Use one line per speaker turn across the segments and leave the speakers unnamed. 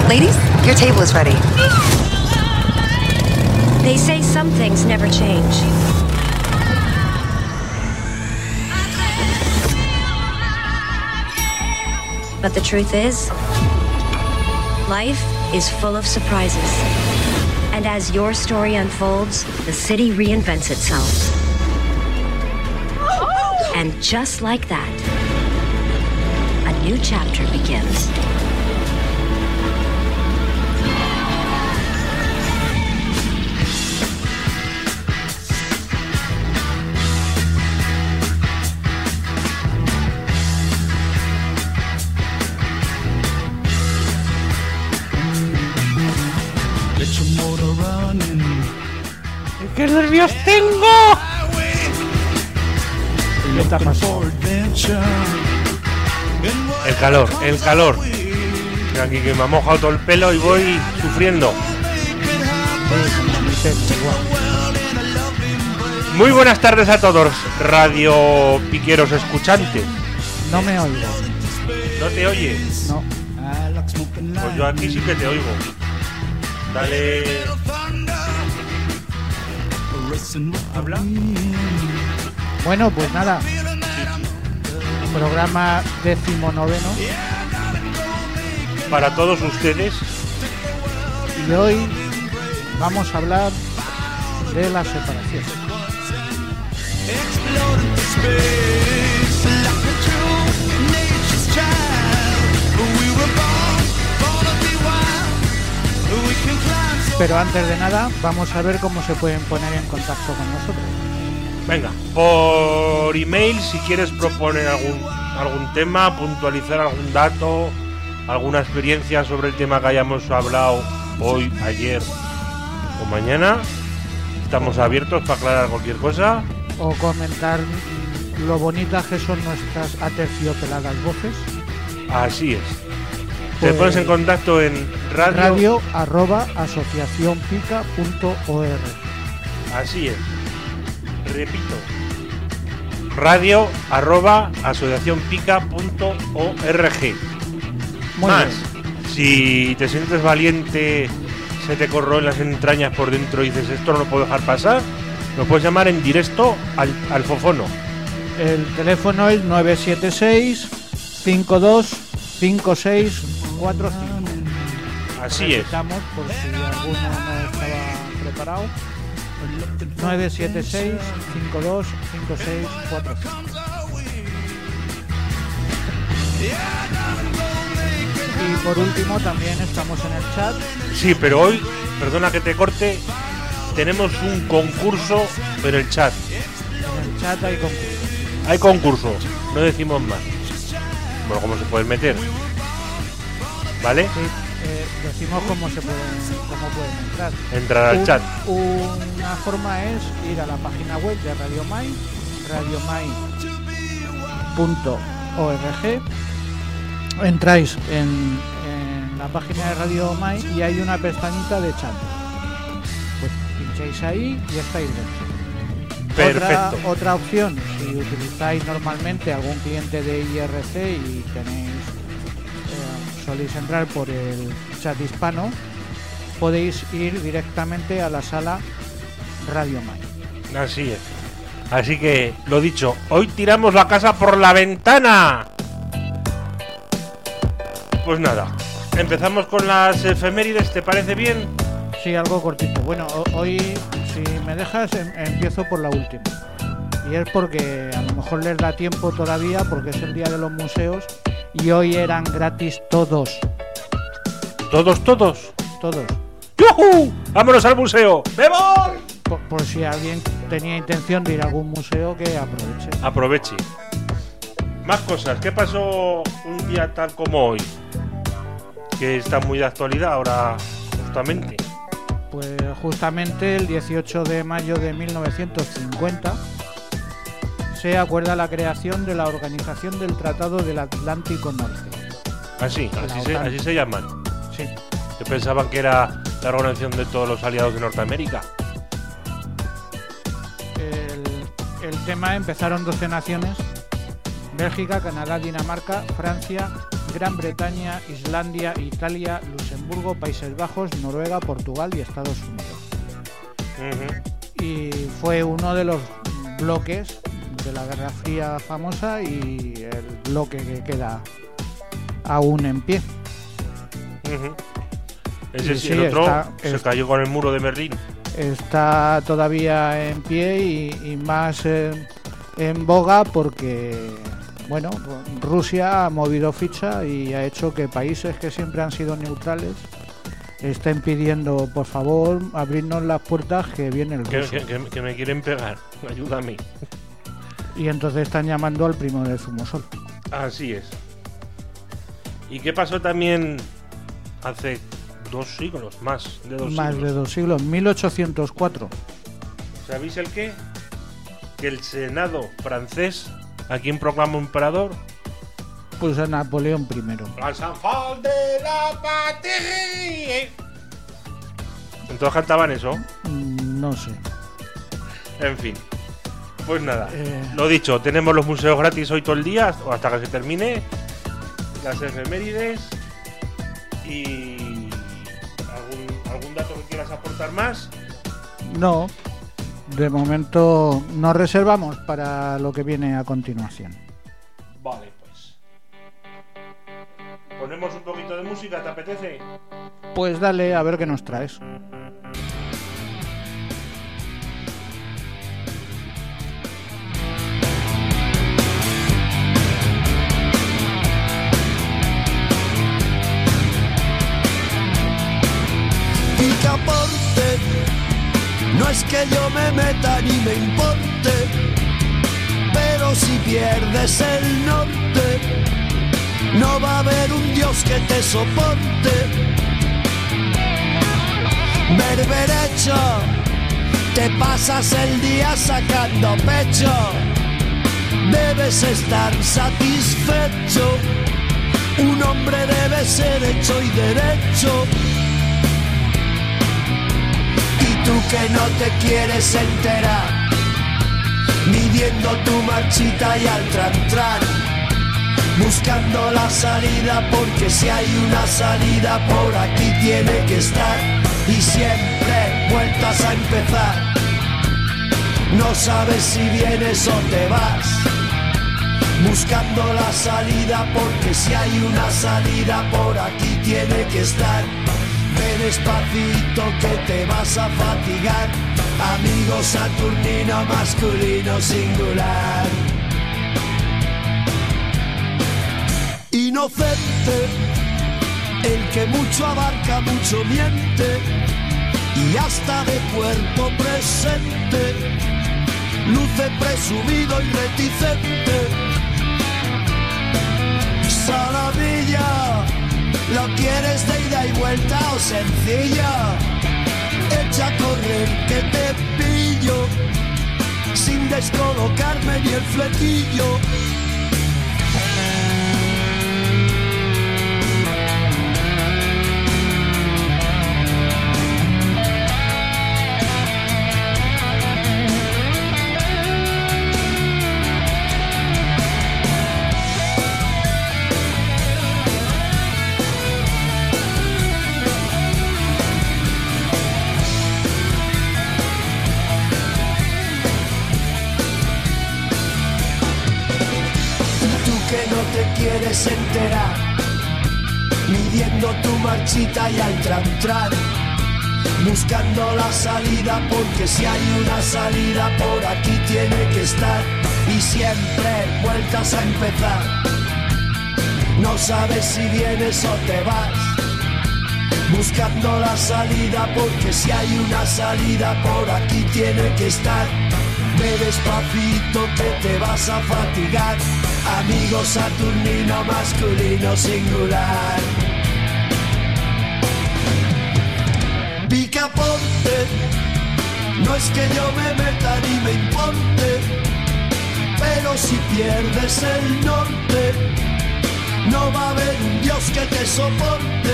Ladies, your table is ready.
They say some things never change. But the truth is, life is full of surprises. And as your story unfolds, the city reinvents itself. And just like that, a new chapter begins.
¡Qué nervios tengo! ¿Qué está pasando?
El calor. Aquí que me ha mojado todo el pelo y voy sufriendo. Muy buenas tardes a todos, radio piqueros escuchantes.
No me oigo.
¿No te oyes?
No.
Pues yo aquí sí que te oigo. Dale. ¿Habla?
Bueno, pues nada. Programa 19
para todos ustedes.
Y hoy vamos a hablar de la separación. Pero antes de nada, vamos a ver cómo se pueden poner en contacto con nosotros.
Venga, por email si quieres proponer algún tema, puntualizar algún dato, alguna experiencia sobre el tema que hayamos hablado hoy, ayer o mañana. Estamos abiertos para aclarar cualquier cosa.
O comentar lo bonitas que son nuestras aterciopeladas voces.
Así es. Te pones en contacto en
radio@asociacionpica.org.
Así es. Repito. radio@asociacionpica.org. Más, si te sientes valiente, se te corroen las entrañas por dentro y dices esto no lo puedo dejar pasar, nos puedes llamar en directo al fofono.
El teléfono es 976 52 5645.
Así es.
Por si alguno no estaba preparado. 976 52 5645. Y por último también estamos en el chat.
Sí, pero hoy, perdona que te corte, tenemos un concurso en el chat.
En el chat hay concurso.
Hay concurso, no decimos más. Bueno, ¿cómo se pueden meter? ¿Vale?
Sí, decimos cómo pueden entrar.
Entrar al chat.
Una forma es ir a la página web de Radio Mai, radiomai.org. Entráis en la página de Radio Mai y hay una pestañita de chat. Pues pincháis ahí y estáis dentro.
Perfecto.
Otra opción, si utilizáis normalmente algún cliente de IRC y soléis entrar por el chat hispano, podéis ir directamente a la sala Radio Mai.
Así es. Así que, lo dicho, hoy tiramos la casa por la ventana. Pues nada, empezamos con las efemérides, ¿te parece bien?
Sí, algo cortito. Bueno, hoy, si me dejas, empiezo por la última. Y es porque a lo mejor les da tiempo todavía, porque es el día de los museos y hoy eran gratis todos.
¿Todos?
Todos.
¡Yujú! ¡Vámonos al museo! ¡Me voy!
Por si alguien tenía intención de ir a algún museo, que
aproveche. Más cosas. ¿Qué pasó un día tal como hoy? Que está muy de actualidad ahora, justamente.
Pues justamente el 18 de mayo de 1950 se acuerda la creación de la Organización del Tratado del Atlántico Norte.
Así se llaman.
Sí.
Que pensaban que era la organización de todos los aliados de Norteamérica.
El tema empezaron 12 naciones: Bélgica, Canadá, Dinamarca, Francia, Gran Bretaña, Islandia, Italia, Luxemburgo, Países Bajos, Noruega, Portugal y Estados Unidos. Y fue uno de los bloques de la Guerra Fría famosa y el bloque que queda aún en pie.
Ese sí, el otro se cayó con el muro de Berlín.
Está todavía en pie y más en boga porque, bueno, Rusia ha movido ficha y ha hecho que países que siempre han sido neutrales estén pidiendo, por favor, abrirnos las puertas que viene el ruso.
Que me quieren pegar, ayúdame.
Y entonces están llamando al primo del Zumosol.
Así es. ¿Y qué pasó también hace 2 siglos? Más de 2 siglos.
Más de 2 siglos, 1804.
¿Sabéis el qué? Que el Senado francés, ¿a quién proclamó emperador?
Pues a Napoleón I.
¡Al Sanfal de la Patrie! ¿Entonces cantaban eso?
No sé.
En fin. Pues nada, lo dicho, tenemos los museos gratis hoy todo el día, o hasta que se termine, las efemérides y algún dato que quieras aportar más.
No, de momento nos reservamos para lo que viene a continuación.
Vale, pues. ¿Ponemos un poquito de música? ¿Te apetece?
Pues dale, a ver qué nos traes.
Picaporte, no es que yo me meta ni me importe, pero si pierdes el norte, no va a haber un Dios que te soporte. Berberecho, te pasas el día sacando pecho, debes estar satisfecho, un hombre debe ser hecho y derecho. Tú que no te quieres enterar, midiendo tu marchita y al tran, buscando la salida, porque si hay una salida por aquí tiene que estar, y siempre vueltas a empezar, no sabes si vienes o te vas, buscando la salida, porque si hay una salida por aquí tiene que estar. Ve despacito que te vas a fatigar, amigo saturnino masculino singular. Inocente, el que mucho abarca, mucho miente, y hasta de cuerpo presente, luce presumido y reticente. Saladilla, ¿lo quieres de ida y vuelta o sencilla? Echa a correr que te pillo, sin descolocarme ni el flequillo. Quieres enterar, midiendo tu marchita y al tran, buscando la salida, porque si hay una salida por aquí tiene que estar, y siempre vueltas a empezar, no sabes si vienes o te vas, buscando la salida, porque si hay una salida por aquí tiene que estar. Ve despacito que te vas a fatigar, amigo saturnino masculino singular. Picaporte, no es que yo me meta ni me importe, pero si pierdes el norte, no va a haber un Dios que te soporte.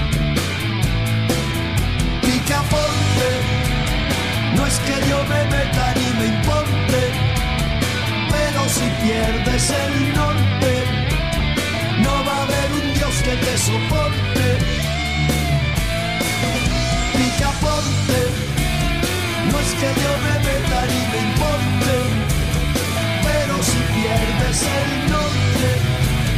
Picaporte, no es que yo me meta ni me importe, pero si pierdes el norte, no va a haber un que te soporte. Picaporte, no es que yo me meta ni me importe, pero si pierdes el norte.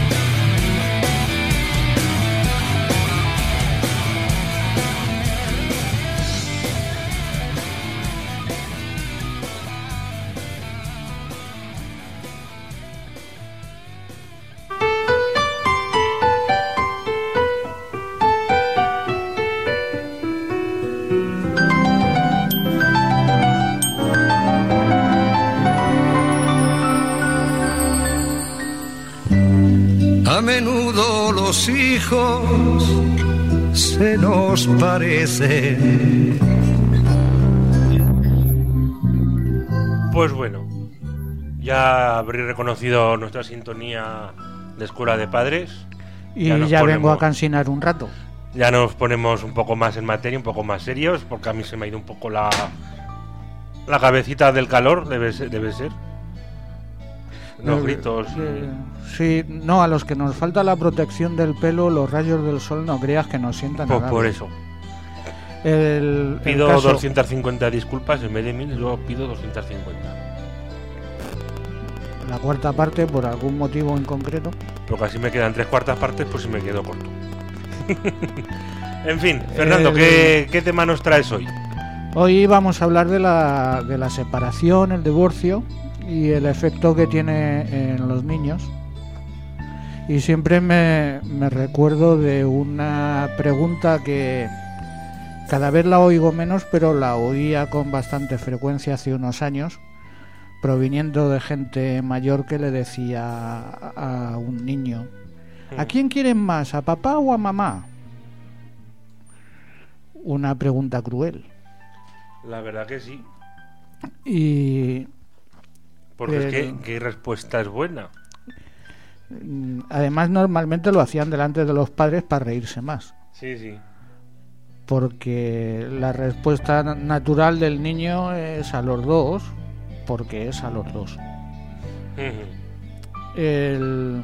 A menudo los hijos se nos parecen.
Pues bueno, ya habréis reconocido nuestra sintonía de Escuela de Padres.
Y ya vengo a cansinar un rato.
Ya nos ponemos un poco más en materia, un poco más serios, porque a mí se me ha ido un poco la cabecita del calor, debe ser. Los gritos.
Sí, no, a los que nos falta la protección del pelo, los rayos del sol no creas que nos sientan
Pues
nada.
por eso. Pido 250 disculpas en vez de 1000, luego pido 250.
La cuarta parte, por algún motivo en concreto.
Porque así me quedan 3/4 partes, pues si me quedo corto. En fin, Fernando, ¿qué tema nos traes hoy?
Hoy vamos a hablar de la separación, el divorcio y el efecto que tiene en los niños. Y siempre me recuerdo de una pregunta que cada vez la oigo menos, pero la oía con bastante frecuencia hace unos años, proviniendo de gente mayor que le decía a un niño: ¿a quién quieren más, a papá o a mamá? Una pregunta cruel.
La verdad que sí.
Y
porque es que ¿qué respuesta es buena?
Además, normalmente lo hacían delante de los padres para reírse más.
Sí, sí.
Porque la respuesta natural del niño es a los dos, porque es a los dos. El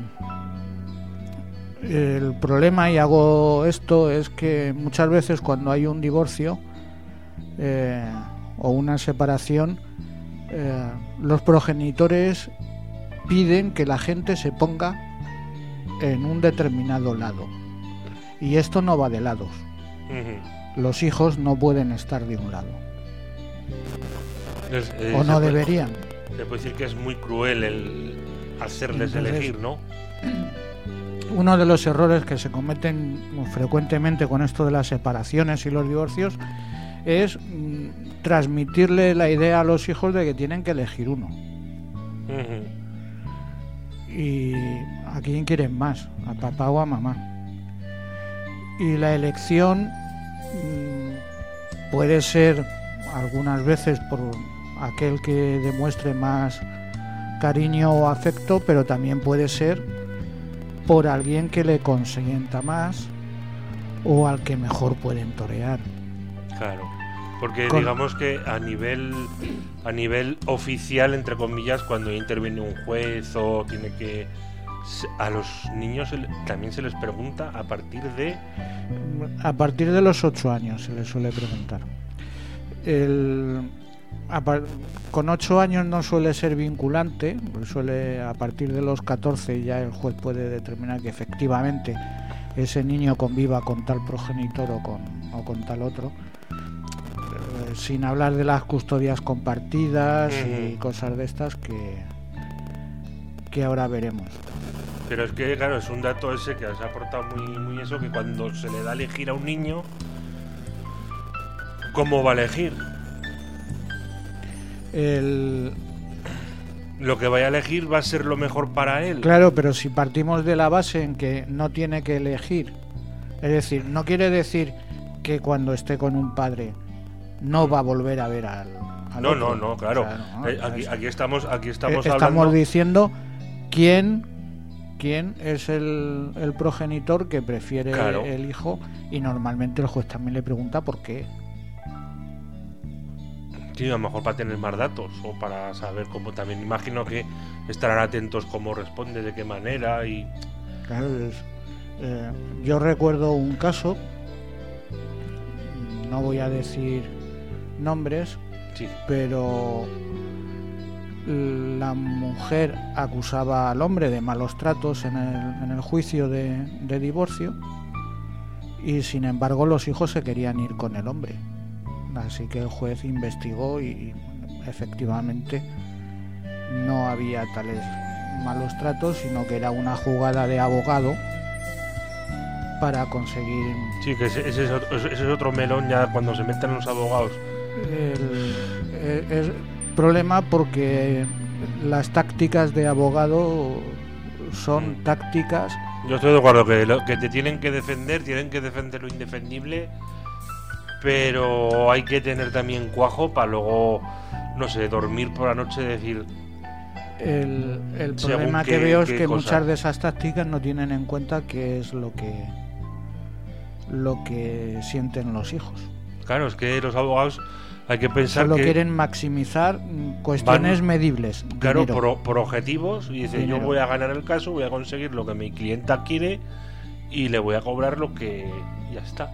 problema, y hago esto, es que muchas veces cuando hay un divorcio o una separación, los progenitores piden que la gente se ponga en un determinado lado, y esto no va de lados. Los hijos no pueden estar de un lado, o no deberían.
Se puede decir que es muy cruel el hacerles elegir, ¿no?
Uno de los errores que se cometen frecuentemente con esto de las separaciones y los divorcios es transmitirle la idea a los hijos de que tienen que elegir uno. Y ¿a quién quieren más? ¿A papá o a mamá? Y la elección puede ser algunas veces por aquel que demuestre más cariño o afecto, pero también puede ser por alguien que le consienta más o al que mejor pueden torear.
Claro, porque digamos que a nivel oficial, entre comillas, cuando interviene un juez o tiene que... A los niños también se les pregunta a partir de...
A partir de los 8 años se les suele preguntar. Con 8 años no suele ser vinculante, a partir de los 14 ya el juez puede determinar que efectivamente ese niño conviva con tal progenitor o con tal otro, sin hablar de las custodias compartidas y cosas de estas que ahora veremos.
Pero es que, claro, es un dato ese que has aportado muy eso, que cuando se le da a elegir a un niño, ¿cómo va a elegir? Lo que vaya a elegir va a ser lo mejor para él.
Claro, pero si partimos de la base en que no tiene que elegir, es decir, no quiere decir que cuando esté con un padre no va a volver a ver al otro.
No, claro. O sea, no, aquí estamos hablando...
Estamos diciendo quién es el progenitor que prefiere el hijo, y normalmente el juez también le pregunta por qué.
Sí, a lo mejor para tener más datos o para saber cómo. También imagino que estarán atentos cómo responde, de qué manera y...
Claro, Yo recuerdo un caso, no voy a decir nombres,
Sí.
pero la mujer acusaba al hombre de malos tratos en el juicio de divorcio, y sin embargo los hijos se querían ir con el hombre. Así que el juez investigó y efectivamente no había tales malos tratos, sino que era una jugada de abogado para conseguir
Sí, que ese es otro melón ya cuando se meten los abogados.
el problema, porque las tácticas de abogado son tácticas.
Yo estoy de acuerdo que te tienen que defender lo indefendible, pero hay que tener también cuajo para luego, no sé, dormir por la noche y decir...
El
Según
problema
qué-
que veo es
qué
que
cosa.
muchas de esas tácticas no tienen en cuenta qué es lo que sienten los hijos.
Claro, es que los abogados hay que pensar
Solo
que...
quieren maximizar cuestiones medibles.
Claro,
dinero.
por objetivos, y dice, yo
Dinero.
voy a ganar el caso, voy a conseguir lo que mi clienta quiere y le voy a cobrar lo que... ya está.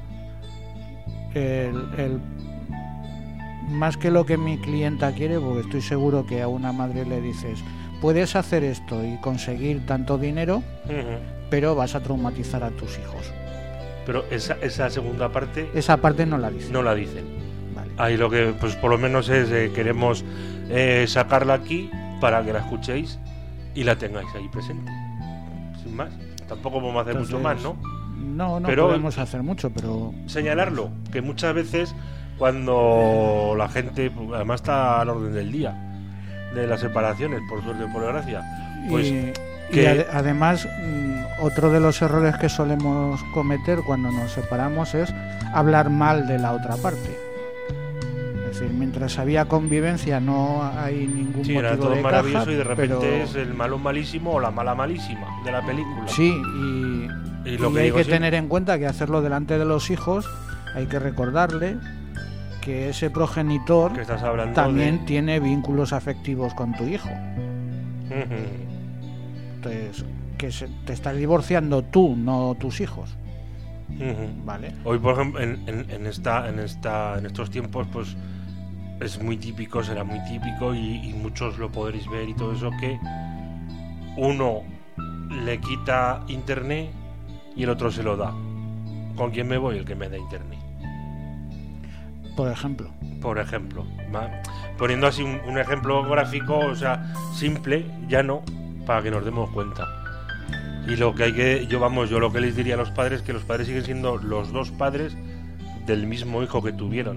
Más que lo que mi clienta quiere, porque estoy seguro que a una madre le dices, puedes hacer esto y conseguir tanto dinero,
Ujú.
pero vas a traumatizar a tus hijos.
Pero esa segunda parte
Esa parte no la dice.
no la dicen.
Vale.
Ahí lo que, pues por lo menos es, queremos sacarla aquí para que la escuchéis y la tengáis ahí presente. Sin más. Tampoco podemos hacer mucho más, ¿no?
No
Pero-
podemos hacer mucho, pero
Señalarlo, que muchas veces cuando la gente, además está al orden del día, de las separaciones, por suerte o por desgracia, pues
además otro de los errores que solemos cometer cuando nos separamos es hablar mal de la otra parte. Es decir, mientras había convivencia no hay ningún
sí,
motivo
era todo
de
maravilloso
queja,
y de repente
pero
es el malo malísimo o la mala malísima de la película.
sí,
Y lo
y
que
hay
digo
que
siempre-
tener en cuenta que hacerlo delante de los hijos hay que recordarle que ese progenitor
que estás hablando
también tiene vínculos afectivos con tu hijo.
Ujú.
Entonces, te estás divorciando tú, no tus hijos,
Ujú.
¿vale?
Hoy, por ejemplo, en estos tiempos, pues es muy típico, será muy típico y muchos lo podréis ver y todo eso, que uno le quita internet y el otro se lo da. ¿Con quién me voy? El que me da internet.
Por ejemplo.
Por ejemplo, poniendo así un ejemplo gráfico, o sea, simple, llano, para que nos demos cuenta. Y lo que hay que, yo lo que les diría a los padres, que los padres siguen siendo los dos padres del mismo hijo que tuvieron.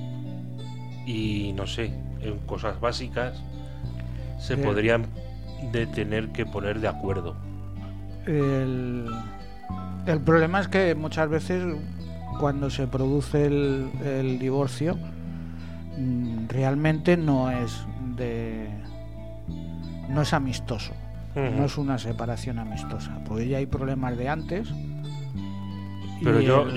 Y no sé, en cosas básicas se podrían de tener que poner de acuerdo.
El problema es que muchas veces cuando se produce el divorcio realmente no es amistoso.
Ujú.
No es una separación amistosa, porque ya hay problemas de antes.
Pero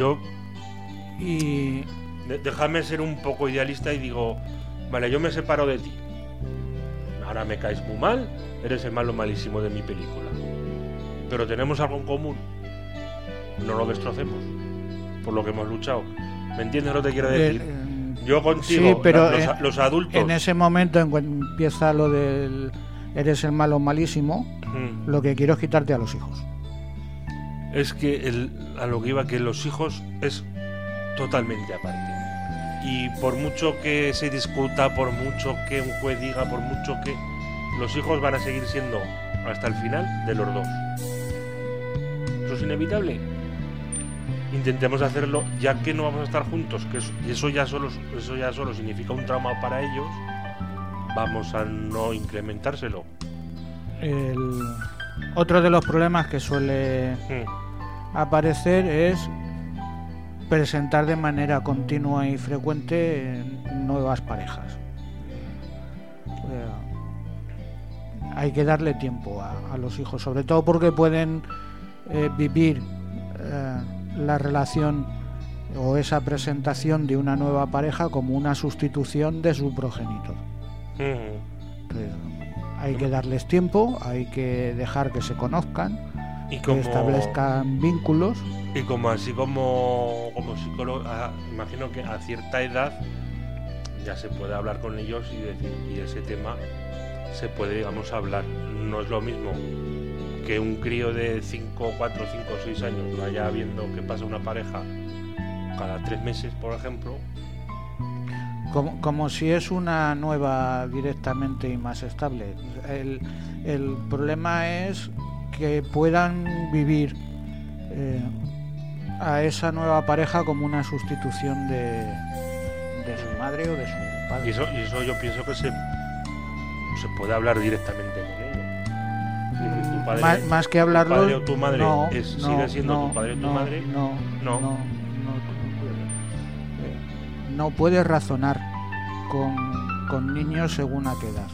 y
déjame ser un poco idealista y digo, vale, yo me separo de ti. Ahora me caes muy mal, eres el malo malísimo de mi película. Pero tenemos algo en común. No lo destrocemos. Por lo que hemos luchado. ¿Me entiendes lo que te quiero decir? Yo contigo,
sí, pero
los adultos.
en ese momento en cuando empieza lo del eres el malo malísimo, lo que quiero es quitarte a los hijos.
Es que a lo que iba, que los hijos es totalmente aparte. Y por mucho que se discuta, por mucho que un juez diga, por mucho que... los hijos van a seguir siendo hasta el final de los dos. Eso es inevitable. Intentemos hacerlo, ya que no vamos a estar juntos, que eso ya solo significa un trauma para ellos. Vamos a no incrementárselo.
Otro de los problemas que suele aparecer es presentar de manera continua y frecuente nuevas parejas. Hay que darle tiempo a los hijos, sobre todo porque pueden vivir la relación o esa presentación de una nueva pareja como una sustitución de su progenitor. Entonces, hay que darles tiempo, hay que dejar que se conozcan,
Y
que establezcan vínculos.
Y como psicólogo, imagino que a cierta edad ya se puede hablar con ellos y ese tema se puede, digamos, hablar. No es lo mismo que un crío de 4, 5, 6 años vaya viendo que pasa una pareja cada 3 meses, por ejemplo.
Como si es una nueva directamente y más estable. El problema es que puedan vivir a esa nueva pareja como una sustitución de su madre o de su padre.
Y eso yo pienso que se puede hablar directamente con ellos. Tu padre,
más que hablarlo,
tu padre o tu madre
no,
sigue siendo tu padre o tu madre.
No puedes razonar con niños según a qué edad.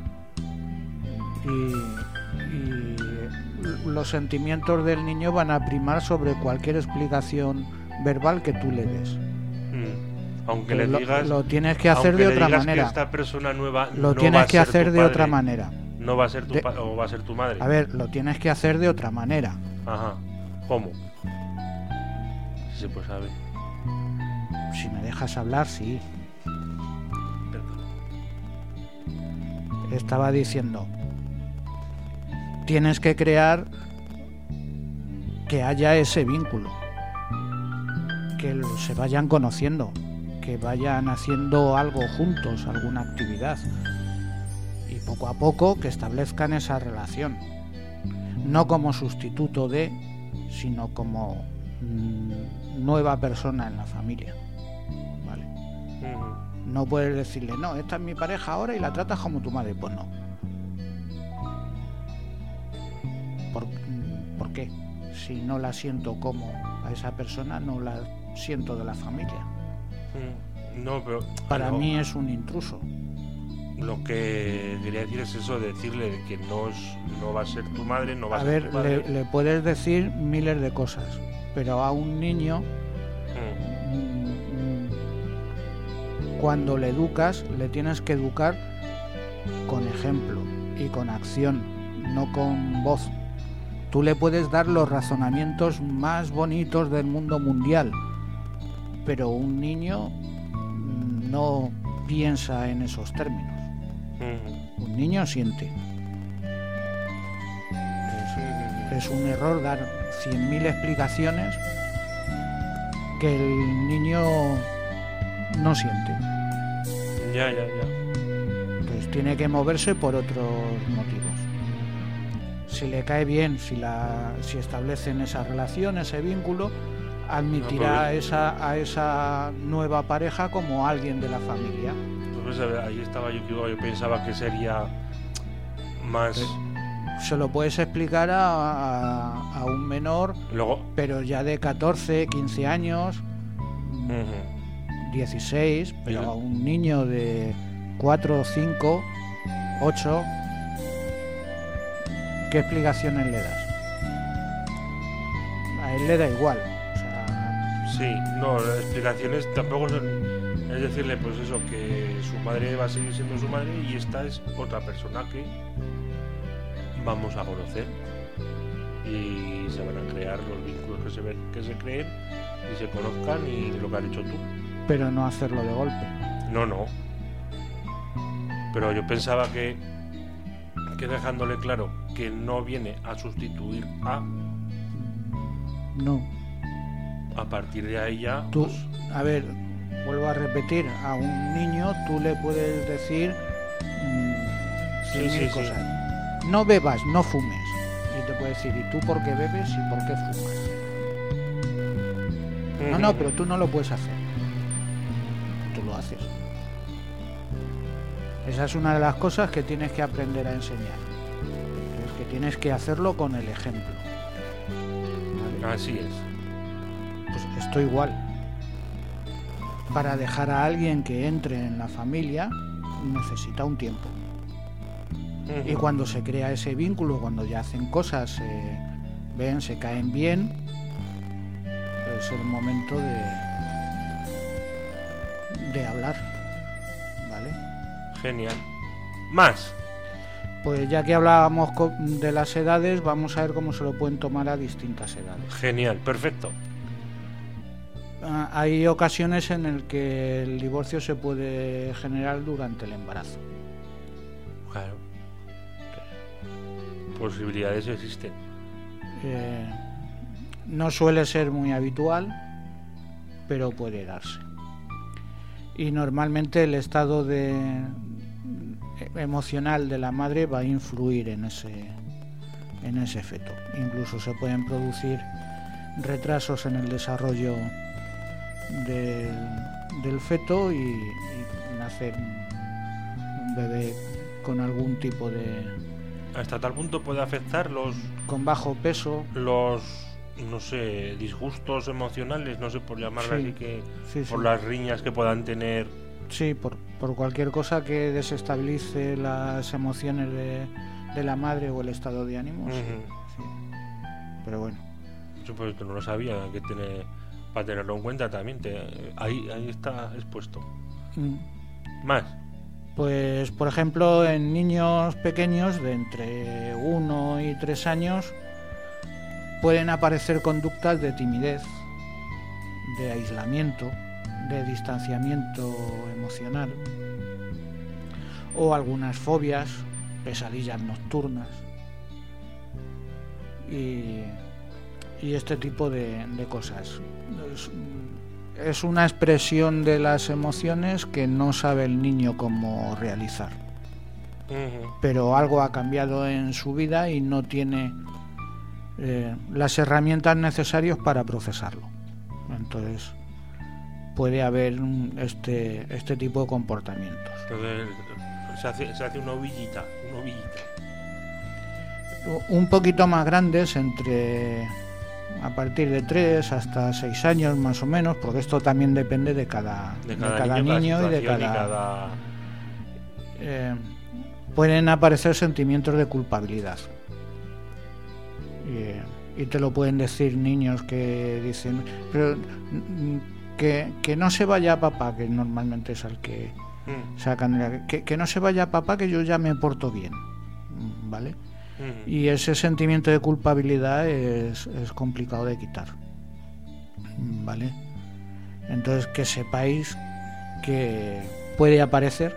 Y los sentimientos del niño van a primar sobre cualquier explicación verbal que tú le des.
Aunque le digas,
lo tienes que hacer de otra manera.
Que esta persona nueva
lo tienes que hacer de otra manera.
No va a ser tu padre o va a ser tu madre.
A ver, lo tienes que hacer de otra manera.
Ajá. ¿Cómo? Si se puede saber.
Si me dejas hablar, sí.
Perdón.
Estaba diciendo, tienes que crear que haya ese vínculo, que se vayan conociendo, que vayan haciendo algo juntos, alguna actividad, y poco a poco que establezcan esa relación, no como sustituto de, sino como nueva persona en la familia, ¿vale? No puedes decirle, no, esta es mi pareja ahora y la tratas como tu madre. Pues no. ¿Por qué? Si no la siento como a esa persona, no la siento de la familia.
No, pero
para mí es un intruso.
Lo que quería decir es eso, decirle que no va a ser tu madre, no va a ser tu padre.
A ver, le puedes decir miles de cosas, pero a un niño cuando le educas, le tienes que educar con ejemplo y con acción, no con voz. Tú le puedes dar los razonamientos más bonitos del mundo mundial, pero un niño no piensa en esos términos. Un niño siente. Es un error dar 100.000 explicaciones que el niño no siente.
Ya.
Pues tiene que moverse por otros motivos. Si le cae bien, si establecen esa relación, ese vínculo, admitirá a esa nueva pareja como alguien de la familia.
Pues ahí estaba yo pensaba que sería más...
Se lo puedes explicar a un menor,
luego,
pero ya de 14, 15 años, 16, pero a un niño de 4, 5, 8, ¿qué explicaciones le das? A él le da igual. O sea...
Sí, no, las explicaciones tampoco son... Es decirle, pues eso, que su madre va a seguir siendo su madre y esta es otra persona que vamos a conocer y se van a crear los vínculos que se creen y se conozcan y lo que has dicho tú.
Pero no hacerlo de golpe.
No. Pero yo pensaba que dejándole claro que no viene a sustituir a...
No.
A partir de ahí ya...
Tú, a ver, vuelvo a repetir, a un niño tú le puedes decir mil cosas. Sí. No bebas, no fumes. Y te puede decir, ¿y tú por qué bebes y por qué fumas? No, pero tú no lo puedes hacer. Tú lo haces. Esa es una de las cosas que tienes que aprender a enseñar. Es que tienes que hacerlo con el ejemplo.
¿Vale? Así es.
Pues esto igual. Para dejar a alguien que entre en la familia necesita un tiempo. Y cuando se crea ese vínculo, cuando ya hacen cosas, se caen bien, es el momento de hablar. ¿Vale?
Genial. ¿Más?
Pues ya que hablábamos de las edades, vamos a ver cómo se lo pueden tomar a distintas edades.
Genial, perfecto.
Hay ocasiones en las que el divorcio se puede generar durante el embarazo.
Claro. Posibilidades existen.
No suele ser muy habitual, pero puede darse. Y normalmente el estado emocional de la madre va a influir en ese feto. Incluso se pueden producir retrasos en el desarrollo del feto y nacer un bebé con algún tipo de...
Hasta tal punto puede afectar
con bajo peso,
los, no sé, disgustos emocionales, no sé por llamarlo así, que por las riñas que puedan tener.
Sí, por cualquier cosa que desestabilice las emociones de la madre o el estado de ánimo. Sí. Pero bueno.
Yo pues no lo sabía, que para tenerlo en cuenta también. Ahí está expuesto. Más.
Pues, por ejemplo, en niños pequeños de entre 1 y 3 años pueden aparecer conductas de timidez, de aislamiento, de distanciamiento emocional, o algunas fobias, pesadillas nocturnas y este tipo de cosas. Es una expresión de las emociones que no sabe el niño cómo realizar. Pero algo ha cambiado en su vida y no tiene las herramientas necesarias para procesarlo. Entonces puede haber este tipo de comportamientos.
Entonces se hace una ovillita.
Un poquito más grandes, a partir de 3 hasta 6 años más o menos, porque esto también depende de cada niño y de cada... pueden aparecer sentimientos de culpabilidad. Y te lo pueden decir niños que dicen, pero que no se vaya papá, que normalmente es al que sacan, que no se vaya papá, que yo ya me porto bien, ¿vale? Y ese sentimiento de culpabilidad es complicado de quitar, ¿vale? Entonces que sepáis que puede aparecer,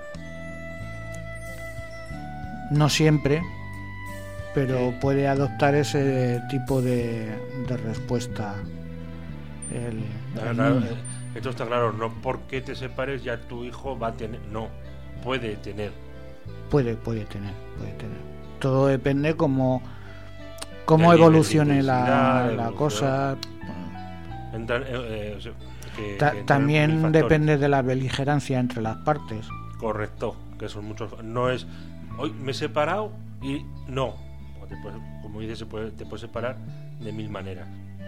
no siempre, pero puede adoptar ese tipo de respuesta el niño.
Esto está claro, no porque te separes ya tu hijo va a tener, no, puede tener. Puede tener.
Todo depende cómo evolucione la cosa. También depende de la beligerancia entre las partes.
Correcto, que son muchos. No es hoy me he separado y no. Como dices, te puedes separar de 1000 maneras.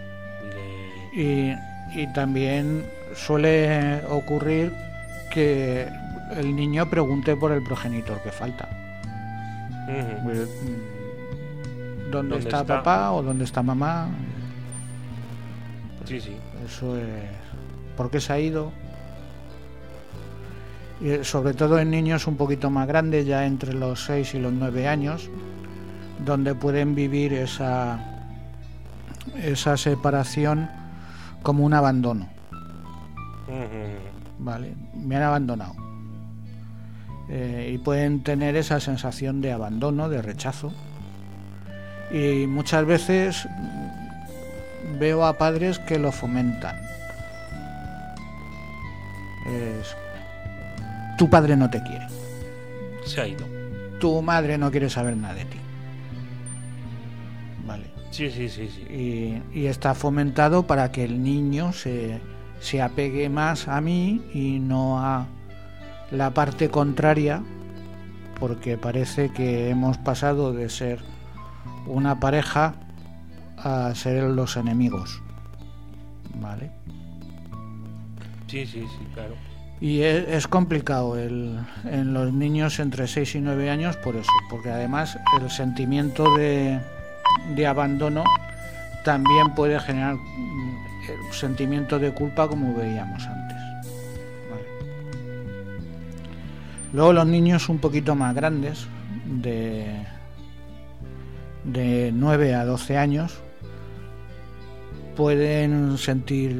Y también suele ocurrir que el niño pregunte por el progenitor que falta. ¿Dónde está papá o dónde está mamá?
Sí.
Eso es. ¿Por qué se ha ido? Y sobre todo en niños un poquito más grandes, ya entre los 6 y los 9 años, donde pueden vivir esa separación como un abandono. Vale, me han abandonado. Y pueden tener esa sensación de abandono, de rechazo. Y muchas veces veo a padres que lo fomentan. Tu padre no te quiere.
Se ha ido.
Tu madre no quiere saber nada de ti. Vale.
Sí.
Y está fomentado para que el niño se apegue más a mí y no a la parte contraria, porque parece que hemos pasado de ser una pareja a ser los enemigos, ¿vale?
Sí, claro.
Y es complicado en los niños entre 6 y 9 años por eso, porque además el sentimiento de abandono también puede generar el sentimiento de culpa, como veíamos antes. Vale. Luego los niños un poquito más grandes, de de 9 a 12 años pueden sentir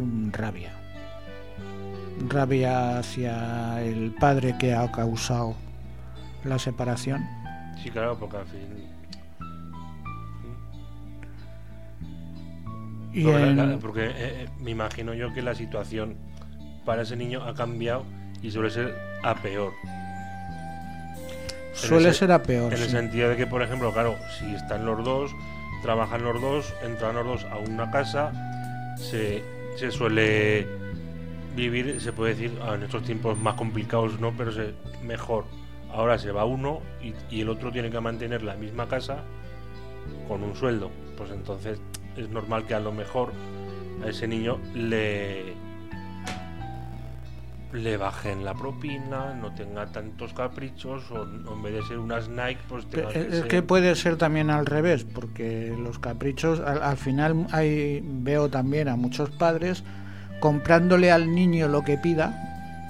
rabia hacia el padre que ha causado la separación.
Sí, claro, porque al fin... Porque me imagino yo que la situación para ese niño ha cambiado y suele ser a peor.
Ser a peor.
En el sentido de que, por ejemplo, claro, si están los dos, trabajan los dos, entran los dos a una casa, se suele vivir, se puede decir, en estos tiempos más complicados, ¿no? Pero mejor. Ahora se va uno y el otro tiene que mantener la misma casa con un sueldo. Pues entonces es normal que a lo mejor a ese niño le bajen la propina, no tenga tantos caprichos, o en vez de ser unas Nike, pues tenga
que puede ser también al revés, porque los caprichos, al final veo también a muchos padres comprándole al niño lo que pida.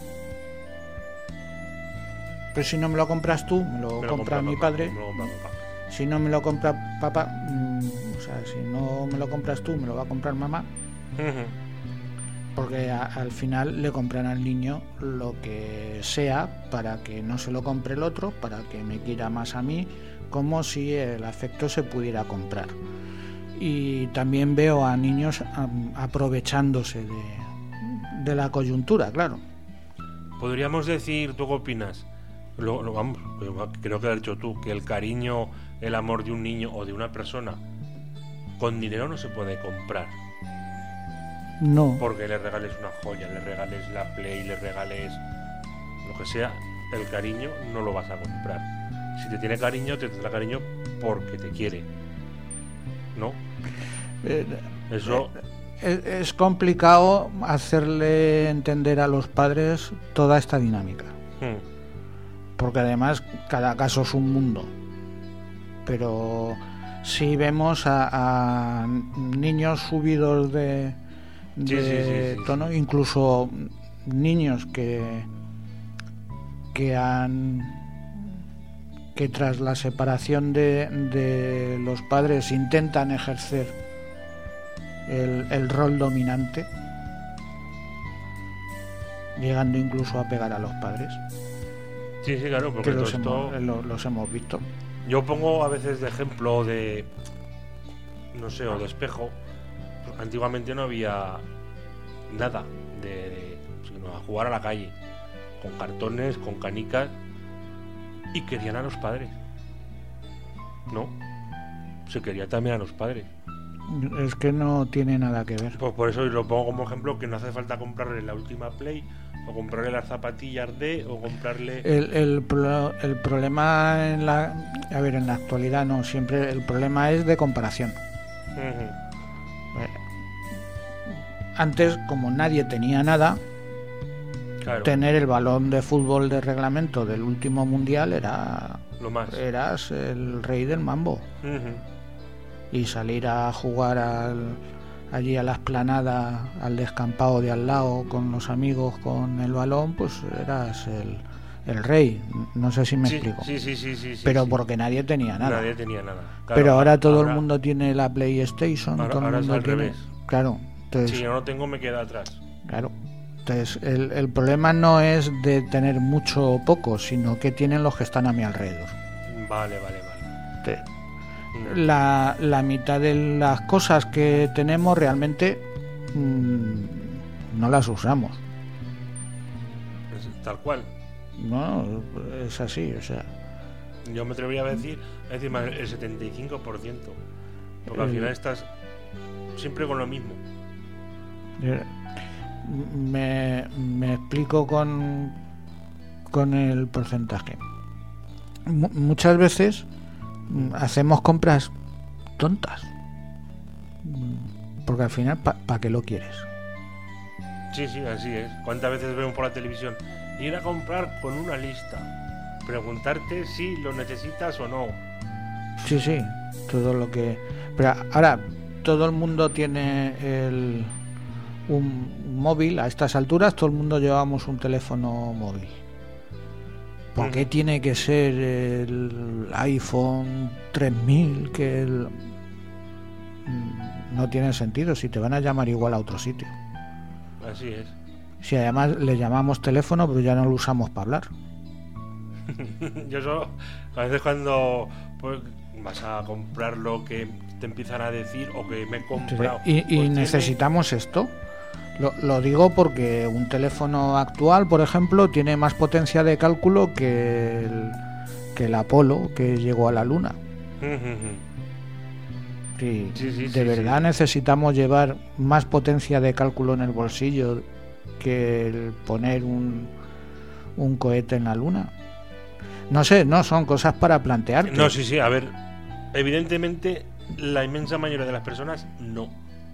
Pero si no me lo compras tú, me lo compra mi padre. Si no me lo compra papá, si no me lo compras tú, me lo va a comprar mamá. Porque al final le compran al niño lo que sea para que no se lo compre el otro, para que me quiera más a mí, como si el afecto se pudiera comprar. Y también veo a niños aprovechándose de la coyuntura, claro.
Podríamos decir, ¿tú qué opinas? Vamos, creo que has dicho tú, que el cariño, el amor de un niño o de una persona con dinero no se puede comprar.
No.
Porque le regales una joya, le regales la Play, le regales lo que sea, el cariño no lo vas a comprar. Si te tiene cariño, te tendrá cariño porque te quiere, ¿no? Eso
es complicado hacerle entender a los padres toda esta dinámica. Porque además cada caso es un mundo. Pero si vemos a niños subidos de tono, incluso niños que tras la separación de los padres intentan ejercer el rol dominante, llegando incluso a pegar a los padres.
Sí, claro, porque
los hemos visto.
Yo pongo a veces de ejemplo o de espejo. Antiguamente no había nada sino a jugar a la calle con cartones, con canicas, y querían a los padres, ¿no? Se quería también a los padres.
Es que no tiene nada que ver.
Pues por eso lo pongo como ejemplo, que no hace falta comprarle la última Play o comprarle las zapatillas o comprarle...
El problema en la actualidad no, siempre el problema es de comparación. Antes, como nadie tenía nada, claro, tener el balón de fútbol de reglamento del último mundial era
lo más.
Eras el rey del mambo. Y salir a jugar allí a la explanada, al descampado de al lado con los amigos con el balón, pues eras el rey. No sé si me explico.
Sí.
Pero porque nadie tenía nada.
Nadie tenía nada. Claro,
pero ahora todo el mundo tiene la PlayStation.
Ahora,
todo el mundo
es al
tiene...
revés.
Claro. Entonces,
si yo no tengo, me queda atrás.
Claro. Entonces, el problema no es de tener mucho o poco, sino que tienen los que están a mi alrededor.
Vale.
Entonces, la mitad de las cosas que tenemos realmente no las usamos.
Tal cual.
No, es así, o sea.
Yo me atrevería a decir más el 75%. Porque al final estás siempre con lo mismo.
Me explico con el porcentaje. Muchas veces hacemos compras tontas, porque al final ¿para qué lo quieres?
Sí, así es. ¿Cuántas veces vemos por la televisión ir a comprar con una lista, preguntarte si lo necesitas o no?
Sí, todo lo que... Pero ahora todo el mundo tiene un móvil. A estas alturas todo el mundo llevamos un teléfono móvil. ¿Por qué tiene que ser el iPhone 3000 que el... No tiene sentido, si te van a llamar igual a otro sitio.
Así es.
Si además le llamamos teléfono, pero ya no lo usamos para hablar.
Yo solo, a veces cuando pues, vas a comprar lo que te empiezan a decir o que me he comprado.
Y
pues
necesitamos esto. Lo digo porque un teléfono actual, por ejemplo, tiene más potencia de cálculo que el Apolo que llegó a la Luna. Sí, de verdad necesitamos llevar más potencia de cálculo en el bolsillo que el poner un cohete en la Luna. No sé, no son cosas para plantear.
No, sí, a ver, evidentemente la inmensa mayoría de las personas no.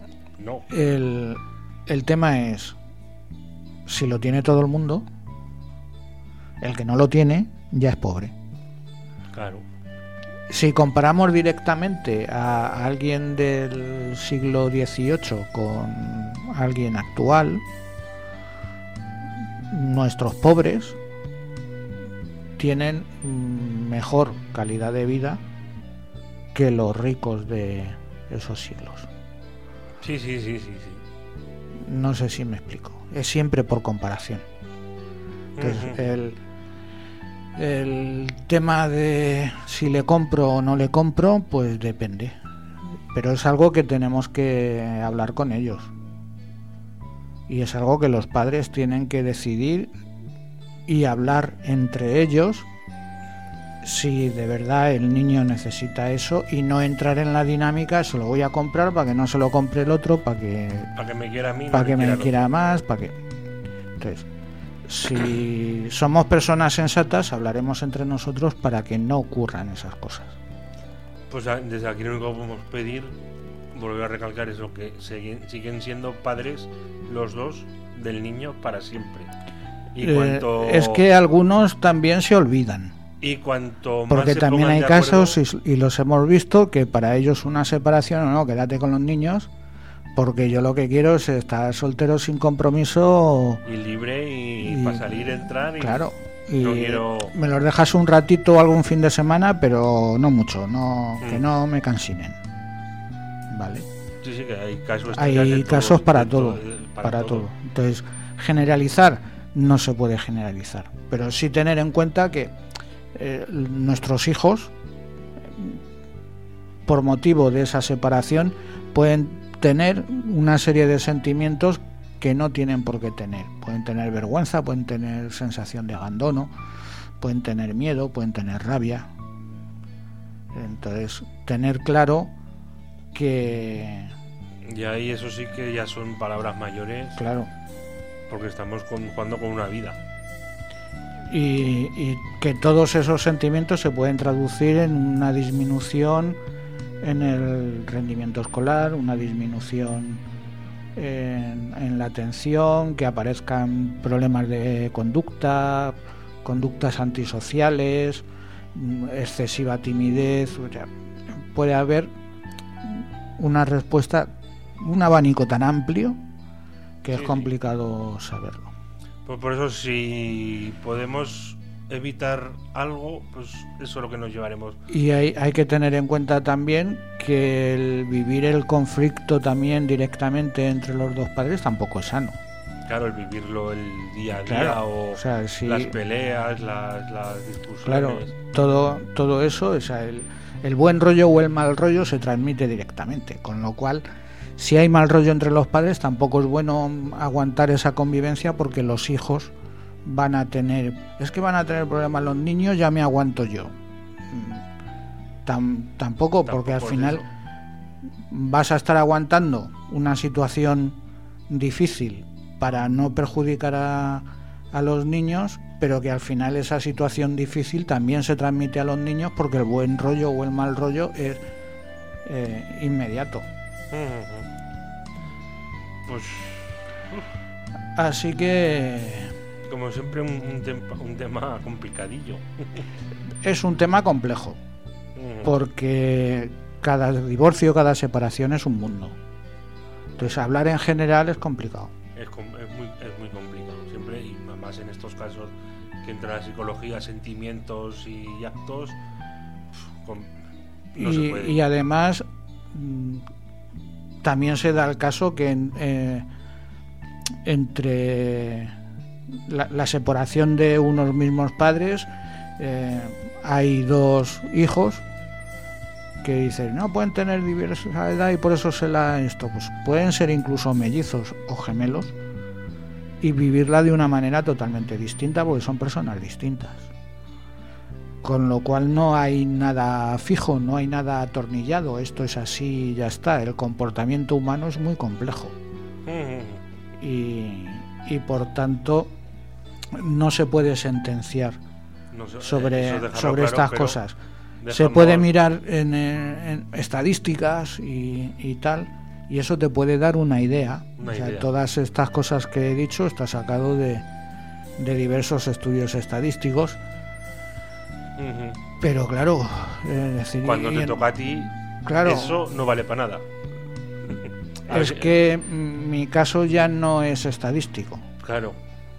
El tema es, si lo tiene todo el mundo, el que no lo tiene ya es pobre.
Claro.
Si comparamos directamente a alguien del siglo XVIII con alguien actual, nuestros pobres tienen mejor calidad de vida que los ricos de esos siglos.
Sí.
No sé si me explico. Es siempre por comparación. Entonces, el tema de si le compro o no le compro, pues depende. Pero es algo que tenemos que hablar con ellos. Y es algo que los padres tienen que decidir y hablar entre ellos si de verdad el niño necesita eso, y no entrar en la dinámica, se lo voy a comprar para que no se lo compre el otro, para que
me quiera a mí,
para que me quiera más, para que... Entonces, si somos personas sensatas, hablaremos entre nosotros para que no ocurran esas cosas.
Pues desde aquí lo único que podemos pedir, volver a recalcar, es lo que siguen siendo padres los dos del niño para siempre. Y
es que algunos también se olvidan.
Y cuanto más
porque
se
también hay
de
casos, y los hemos visto, que para ellos una separación, no, quédate con los niños, porque yo lo que quiero es estar soltero sin compromiso
y libre y para salir, entrar y
claro, y
no quiero...
me los dejas un ratito o algún fin de semana, pero no mucho, que no me cansinen, vale.
Sí, que
hay casos para todo. Entonces, generalizar no se puede generalizar, pero sí tener en cuenta que nuestros hijos, por motivo de esa separación, pueden tener una serie de sentimientos que no tienen por qué tener. Pueden tener vergüenza, pueden tener sensación de abandono, pueden tener miedo, pueden tener rabia. Entonces, tener claro que...
Y ahí eso sí que ya son palabras mayores.
Claro.
Porque estamos jugando con una vida.
Y que todos esos sentimientos se pueden traducir en una disminución en el rendimiento escolar, una disminución en la atención, que aparezcan problemas de conductas antisociales, excesiva timidez. O sea, puede haber una respuesta, un abanico tan amplio que es complicado saberlo.
Pues por eso, si podemos evitar algo, pues eso es lo que nos llevaremos.
Y hay que tener en cuenta también que el vivir el conflicto también directamente entre los dos padres tampoco es sano.
Claro, el vivirlo el día a día,
claro, o sea,
las peleas, las discusiones.
Claro, todo eso, o sea, el buen rollo o el mal rollo se transmite directamente, con lo cual, si hay mal rollo entre los padres, tampoco es bueno aguantar esa convivencia, porque los hijos van a tener problemas los niños, ya me aguanto yo. Tampoco, porque al final vas a estar aguantando una situación difícil para no perjudicar a los niños, pero que al final esa situación difícil también se transmite a los niños, porque el buen rollo o el mal rollo es inmediato.
Pues
así que,
como siempre, un tema complicadillo.
Es un tema complejo, porque cada divorcio, cada separación es un mundo. Entonces, hablar en general es complicado.
Es muy complicado siempre, y más en estos casos que entra la psicología, sentimientos y actos, no se puede.
Y además también se da el caso que entre la separación de unos mismos padres, hay dos hijos que dicen no pueden tener diversa edad y por eso pues pueden ser incluso mellizos o gemelos y vivirla de una manera totalmente distinta porque son personas distintas, con lo cual no hay nada fijo, no hay nada atornillado, esto es así y ya está. El comportamiento humano es muy complejo y por tanto no se puede sentenciar sobre estas cosas. Se puede mirar en estadísticas y tal, y eso te puede dar una idea. Todas estas cosas que he dicho está sacado de diversos estudios estadísticos. Pero claro,
cuando te toca a ti, claro, eso no vale para nada.
Es que mi caso ya no es estadístico.
Claro.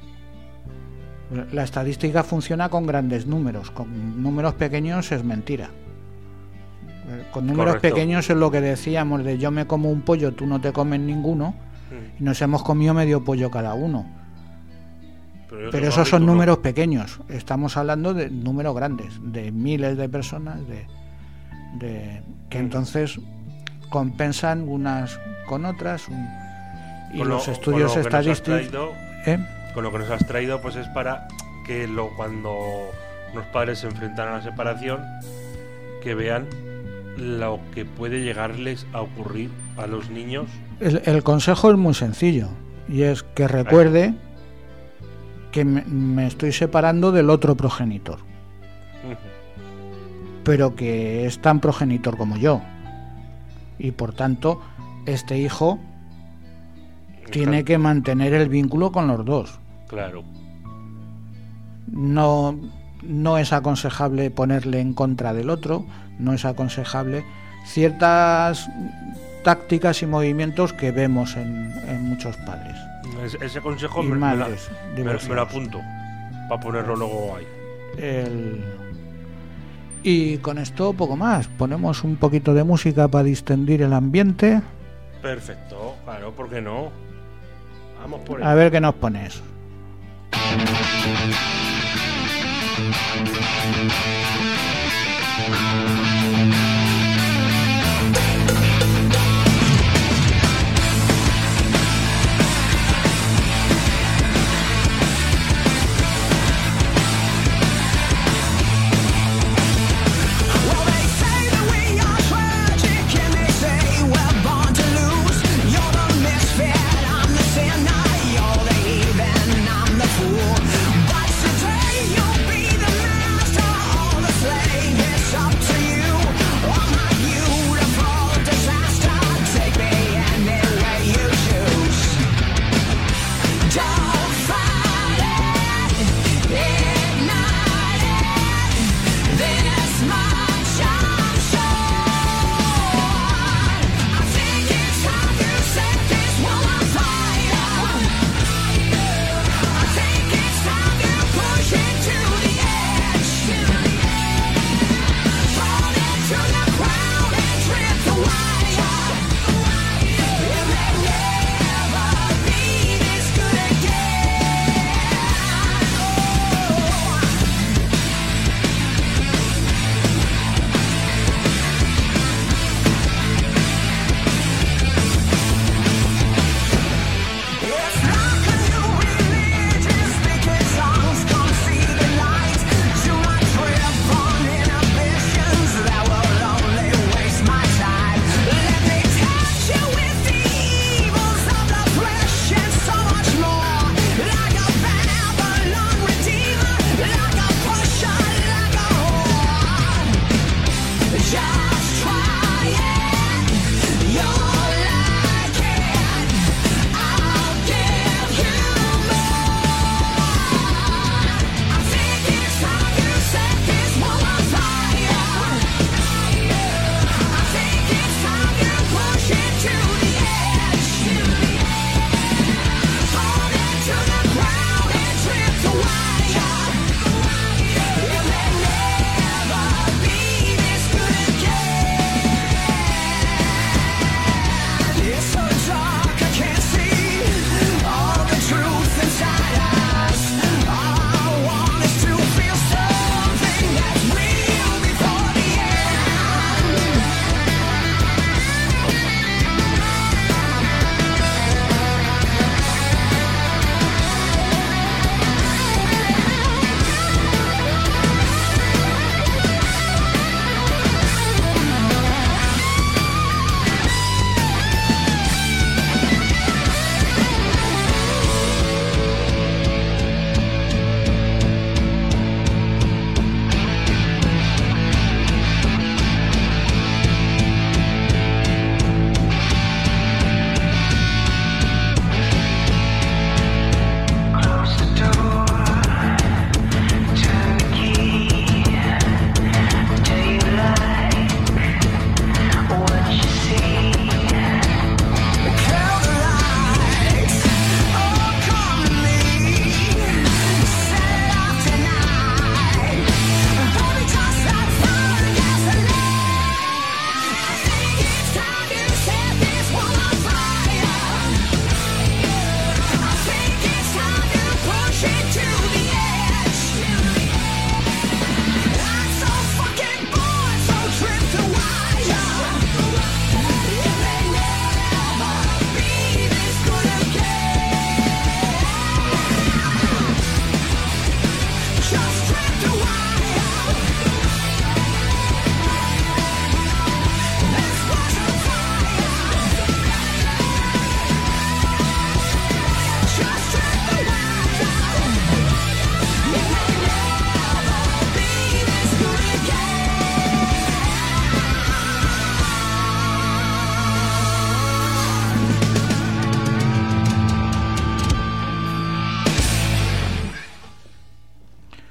La estadística funciona con grandes números, con números pequeños es mentira. Con números pequeños es lo que decíamos de yo me como un pollo, tú no te comes ninguno, y nos hemos comido medio pollo cada uno. Pero esos son números pequeños. Estamos hablando de números grandes, de miles de personas, que entonces compensan unas con otras. Y los estudios estadísticos.
Con lo que nos has traído, pues es para que cuando los padres se enfrentan a la separación, que vean lo que puede llegarles a ocurrir a los niños.
El consejo es muy sencillo, y es que recuerde que me estoy separando del otro progenitor, pero que es tan progenitor como yo, y por tanto este hijo tiene que mantener el vínculo con los dos.
Claro.
No es aconsejable ponerle en contra del otro, no es aconsejable ciertas tácticas y movimientos que vemos en muchos padres.
Ese consejo me lo apunto para ponerlo luego ahí.
Y con esto poco más. Ponemos un poquito de música para distendir el ambiente.
Perfecto, claro, ¿por qué no? Vamos por ello.
A ver qué nos pones.
But today you'll be the master, all the slave, it's up to you.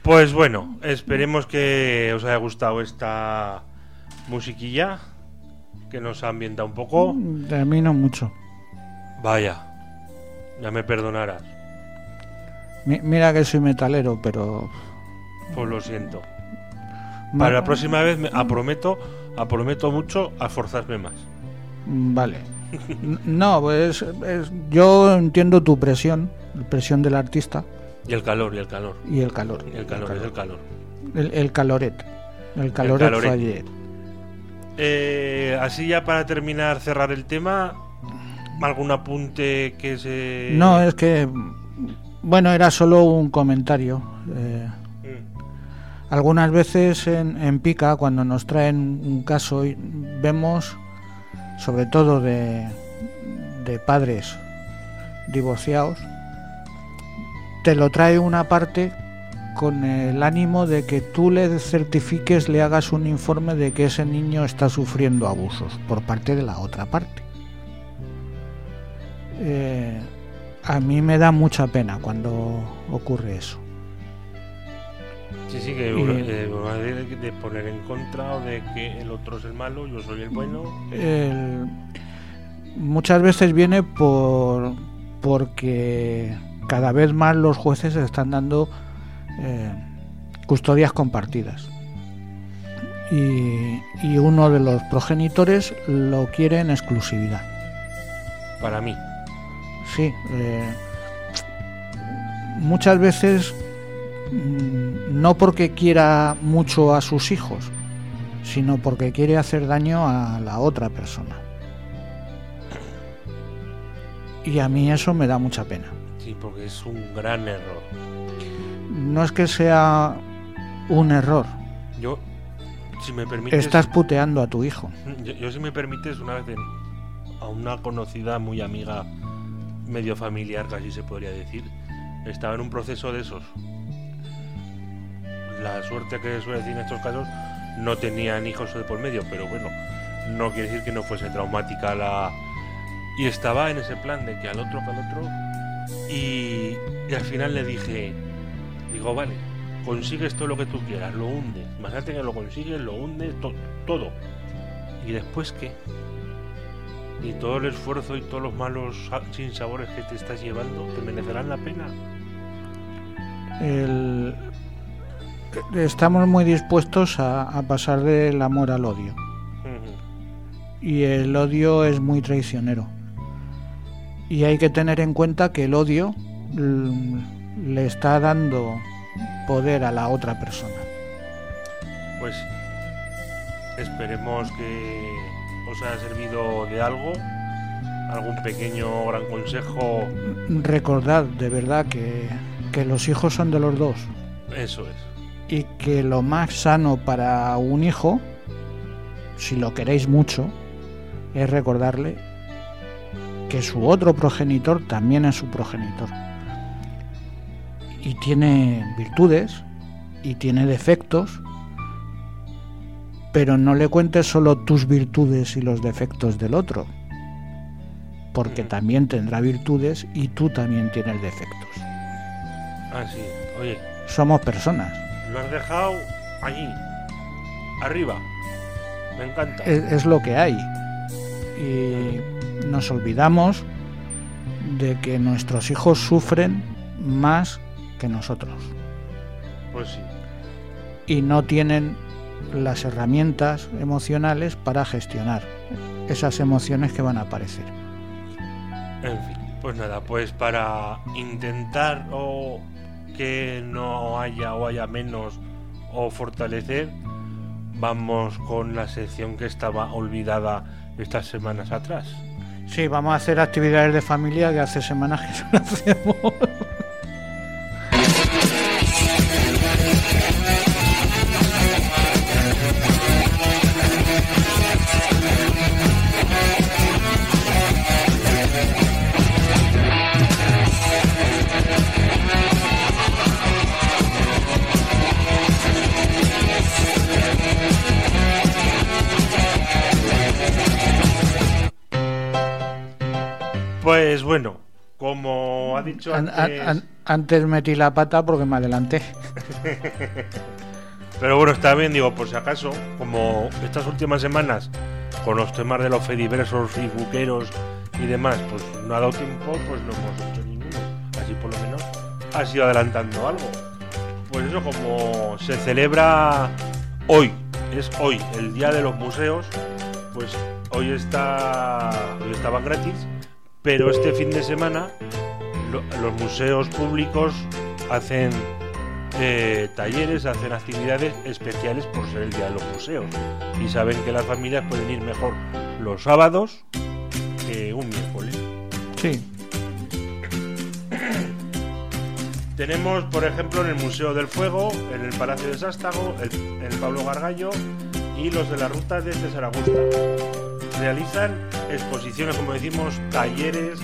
Pues bueno, esperemos que os haya gustado esta musiquilla que nos ha ambientado un poco.
De mí no mucho.
Vaya, ya me perdonarás.
Mira que soy metalero, pero...
Pues lo siento. Para la próxima vez aprometo mucho a esforzarme más.
Vale. No, pues yo entiendo tu presión, la presión del artista.
Y el calor.
El calor.
El calor.
El caloret. El caloret fue ayer.
Así ya para terminar, cerrar el tema, ¿algún apunte que se...?
No, es que... Bueno, era solo un comentario. Algunas veces en Pica, cuando nos traen un caso, vemos, sobre todo de padres divorciados, te lo trae una parte con el ánimo de que tú le certifiques, le hagas un informe de que ese niño está sufriendo abusos por parte de la otra parte. A mí me da mucha pena cuando ocurre eso.
Sí, que de poner en contra o de que el otro es el malo, yo soy el bueno.
Muchas veces viene porque cada vez más los jueces están dando custodias compartidas. Y uno de los progenitores lo quiere en exclusividad.
Para mí.
Sí. Muchas veces... no porque quiera mucho a sus hijos, sino porque quiere hacer daño a la otra persona. Y a mí eso me da mucha pena.
Sí, porque es un gran error.
No es que sea un error.
Yo, si me permites...
Estás puteando a tu hijo.
Yo si me permites, una vez a una conocida muy amiga, medio familiar, casi se podría decir, estaba en un proceso de esos. La suerte que suele decir en estos casos, no tenían hijos de por medio, pero bueno, no quiere decir que no fuese traumática la... Y estaba en ese plan de que al otro, y al final le digo, vale, consigues todo lo que tú quieras, lo hundes, imagínate que lo consigues, lo hundes, todo. ¿Y después qué? Y todo el esfuerzo y todos los malos sinsabores que te estás llevando, ¿te merecerán la pena?
Estamos muy dispuestos a pasar del amor al odio. Y el odio es muy traicionero. Y hay que tener en cuenta que el odio le está dando poder a la otra persona.
Pues esperemos que os haya servido de algo, algún pequeño o gran consejo.
Recordad de verdad que los hijos son de los dos.
Eso es.
Y que lo más sano para un hijo, si lo queréis mucho, es recordarle que su otro progenitor también es su progenitor. Y tiene virtudes y tiene defectos, pero no le cuentes solo tus virtudes y los defectos del otro, porque también tendrá virtudes y tú también tienes defectos.
Ah, sí. Oye,
somos personas.
Lo has dejado allí, arriba. Me encanta.
Es lo que hay. Y nos olvidamos de que nuestros hijos sufren más que nosotros.
Pues sí.
Y no tienen las herramientas emocionales para gestionar esas emociones que van a aparecer.
En fin, pues nada, pues para intentar o que no haya o haya menos o fortalecer, vamos con la sección que estaba olvidada estas semanas atrás.
Sí, vamos a hacer actividades de familia que hace semanas que no hacemos.
Pues bueno, como ha dicho antes...
Antes metí la pata porque me adelanté.
Pero bueno, está bien, digo, por si acaso, como estas últimas semanas, con los temas de los fediversos, facebookeros y demás, pues no ha dado tiempo, pues no hemos hecho ninguno. Así por lo menos has ido adelantando algo. Pues eso, como se celebra hoy, es hoy, el Día de los Museos, pues hoy estaban gratis, pero este fin de semana los museos públicos hacen talleres, hacen actividades especiales por ser el Día de los Museos, y saben que las familias pueden ir mejor los sábados que un miércoles.
Sí.
Tenemos, por ejemplo, en el Museo del Fuego, en el Palacio de Sástago, el Pablo Gargallo y los de la Ruta de César Augusta. Realizan exposiciones, como decimos, talleres,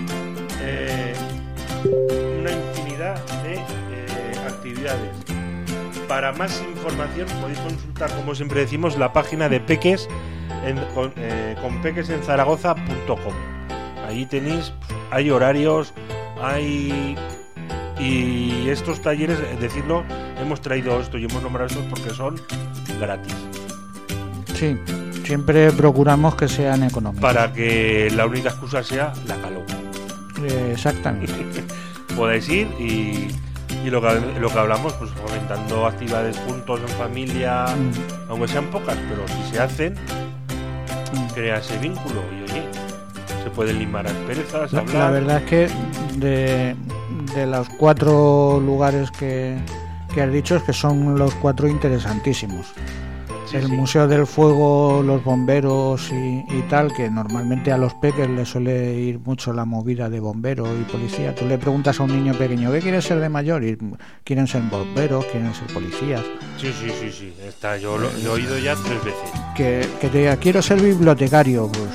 una infinidad de actividades. Para más información podéis consultar, como siempre decimos, la página de Peques con pequesenzaragoza.com. Allí tenéis, hay horarios, y estos talleres, decirlo, hemos traído esto y hemos nombrado estos porque son gratis.
Sí, siempre procuramos que sean económicos.
Para que la única excusa sea la calor.
Exactamente.
Podáis ir y lo que hablamos, pues fomentando actividades juntos en familia, aunque sean pocas, pero si se hacen, crea ese vínculo y oye, se pueden limar asperezas, hablar.
La verdad es que de los 4 lugares que has dicho, es que son los 4 interesantísimos. Sí, el Museo del Fuego, los bomberos y tal, que normalmente a los peques les suele ir mucho la movida de bombero y policía. Tú le preguntas a un niño pequeño, ¿qué quieres ser de mayor? Y quieren ser bomberos, quieren ser policías.
Sí. Yo lo he oído ya 3 veces.
Que te diga, quiero ser bibliotecario. Pues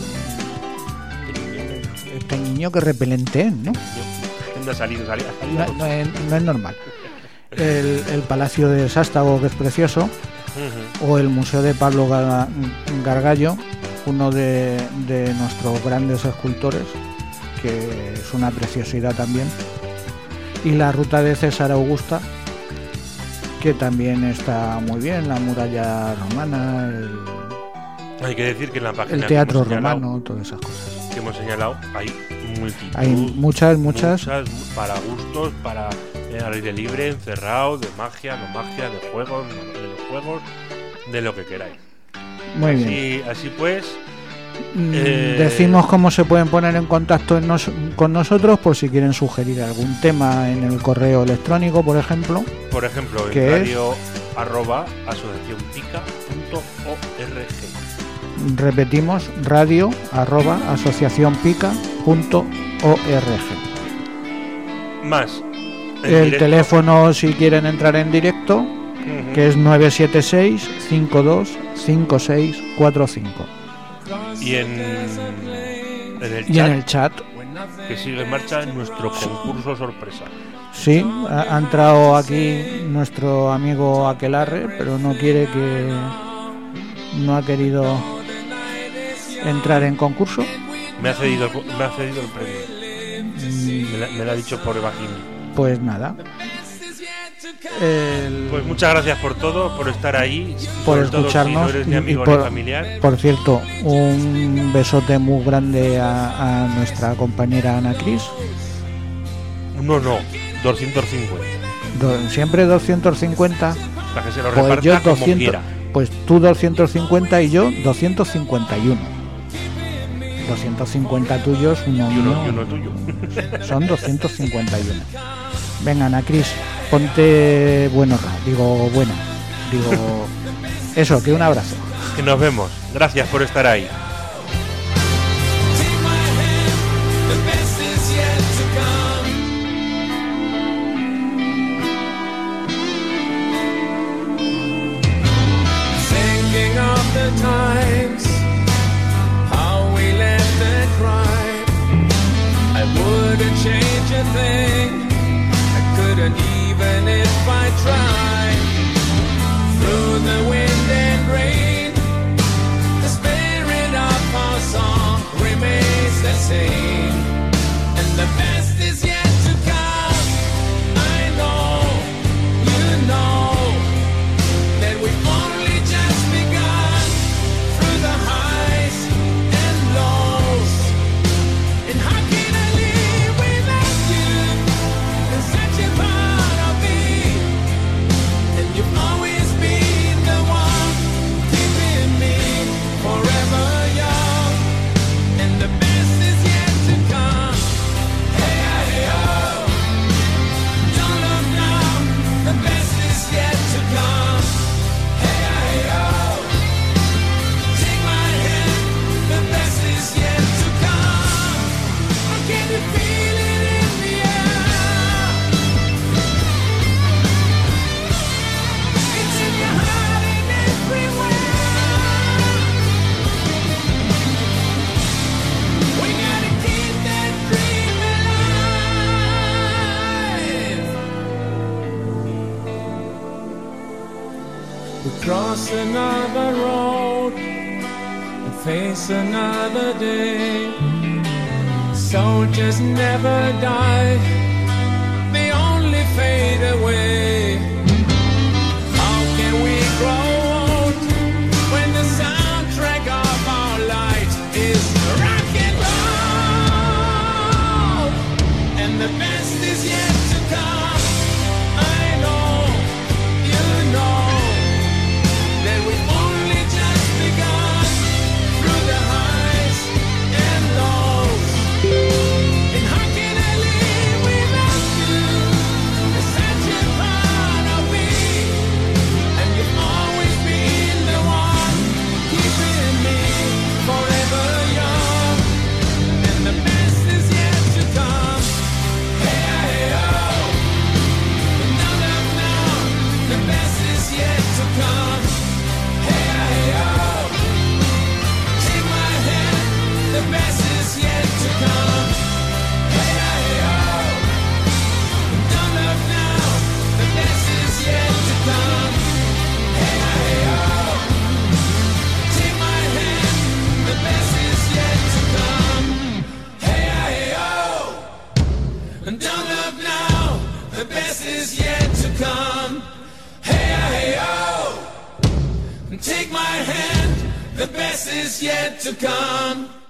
este niño que repelente es, ¿no?
No ha salido.
No es normal. El Palacio de Sástago, que es precioso. O el Museo de Pablo Gargallo, uno de nuestros grandes escultores, que es una preciosidad también, y la Ruta de César Augusta, que también está muy bien, la muralla romana,
hay que decir que en la página
el teatro romano, todas esas cosas
que hemos señalado, hay multitud,
hay muchas
para gustos, para al aire libre, encerrado, de magia, no magia, de juegos, de lo que queráis.
Muy bien.
Así pues,
decimos cómo se pueden poner en contacto con nosotros, por si quieren sugerir algún tema en el correo electrónico, por ejemplo.
En radio@asociacionpica.org.
Repetimos, radio@asociacionpica.org.
Más
el teléfono, si quieren entrar en directo, que es 976-525645.
Y en el chat, que sigue en marcha en nuestro concurso sorpresa.
Sí, ha entrado aquí nuestro amigo Aquelarre, pero no ha querido entrar en concurso.
Me ha cedido el premio. Me lo ha dicho por Evajín.
Pues nada.
Pues muchas gracias por todo, por estar ahí,
por escucharnos,
si no eres ni amigo ni familiar.
Por cierto, un besote muy grande a nuestra compañera Ana Cris.
No, 250.
Siempre 250.
Para que se lo reparta yo 200, como quiera.
Pues tú 250 y yo 251. 250 tuyos, uno
tuyo.
Son 251. Venga, Ana Cris, ponte buena. Eso, que un abrazo.
Que nos vemos. Gracias por estar ahí.
Thinking of the times, how we left and cried, I wouldn't change a thing. Couldn't even if I tried. Through the wind and rain, the spirit of our song remains the same. And the best is yet to come.
cross another road and face another day. Soldiers never die, they only fade away. How can we grow old when the soundtrack of our life is rock and roll? And the best is yet to come. I know, you know, that we've only just begun through the highs and lows. And how can I live without you? You're such a part of me, and you've always been the one keeping me forever young. And the best is yet to come. Hey, hey, oh. No, no, no. The best is yet to come. Hey, hey, oh. Take my hand. The best is yet to come. Hey, hey, oh. Don't look now. The best is yet to come. Hey, hey, oh. Take my hand. The best is yet to come. Hey, hey, oh. And don't look now. The best is yet to come. Hey, hey, oh. And take my hand. The best is yet to come.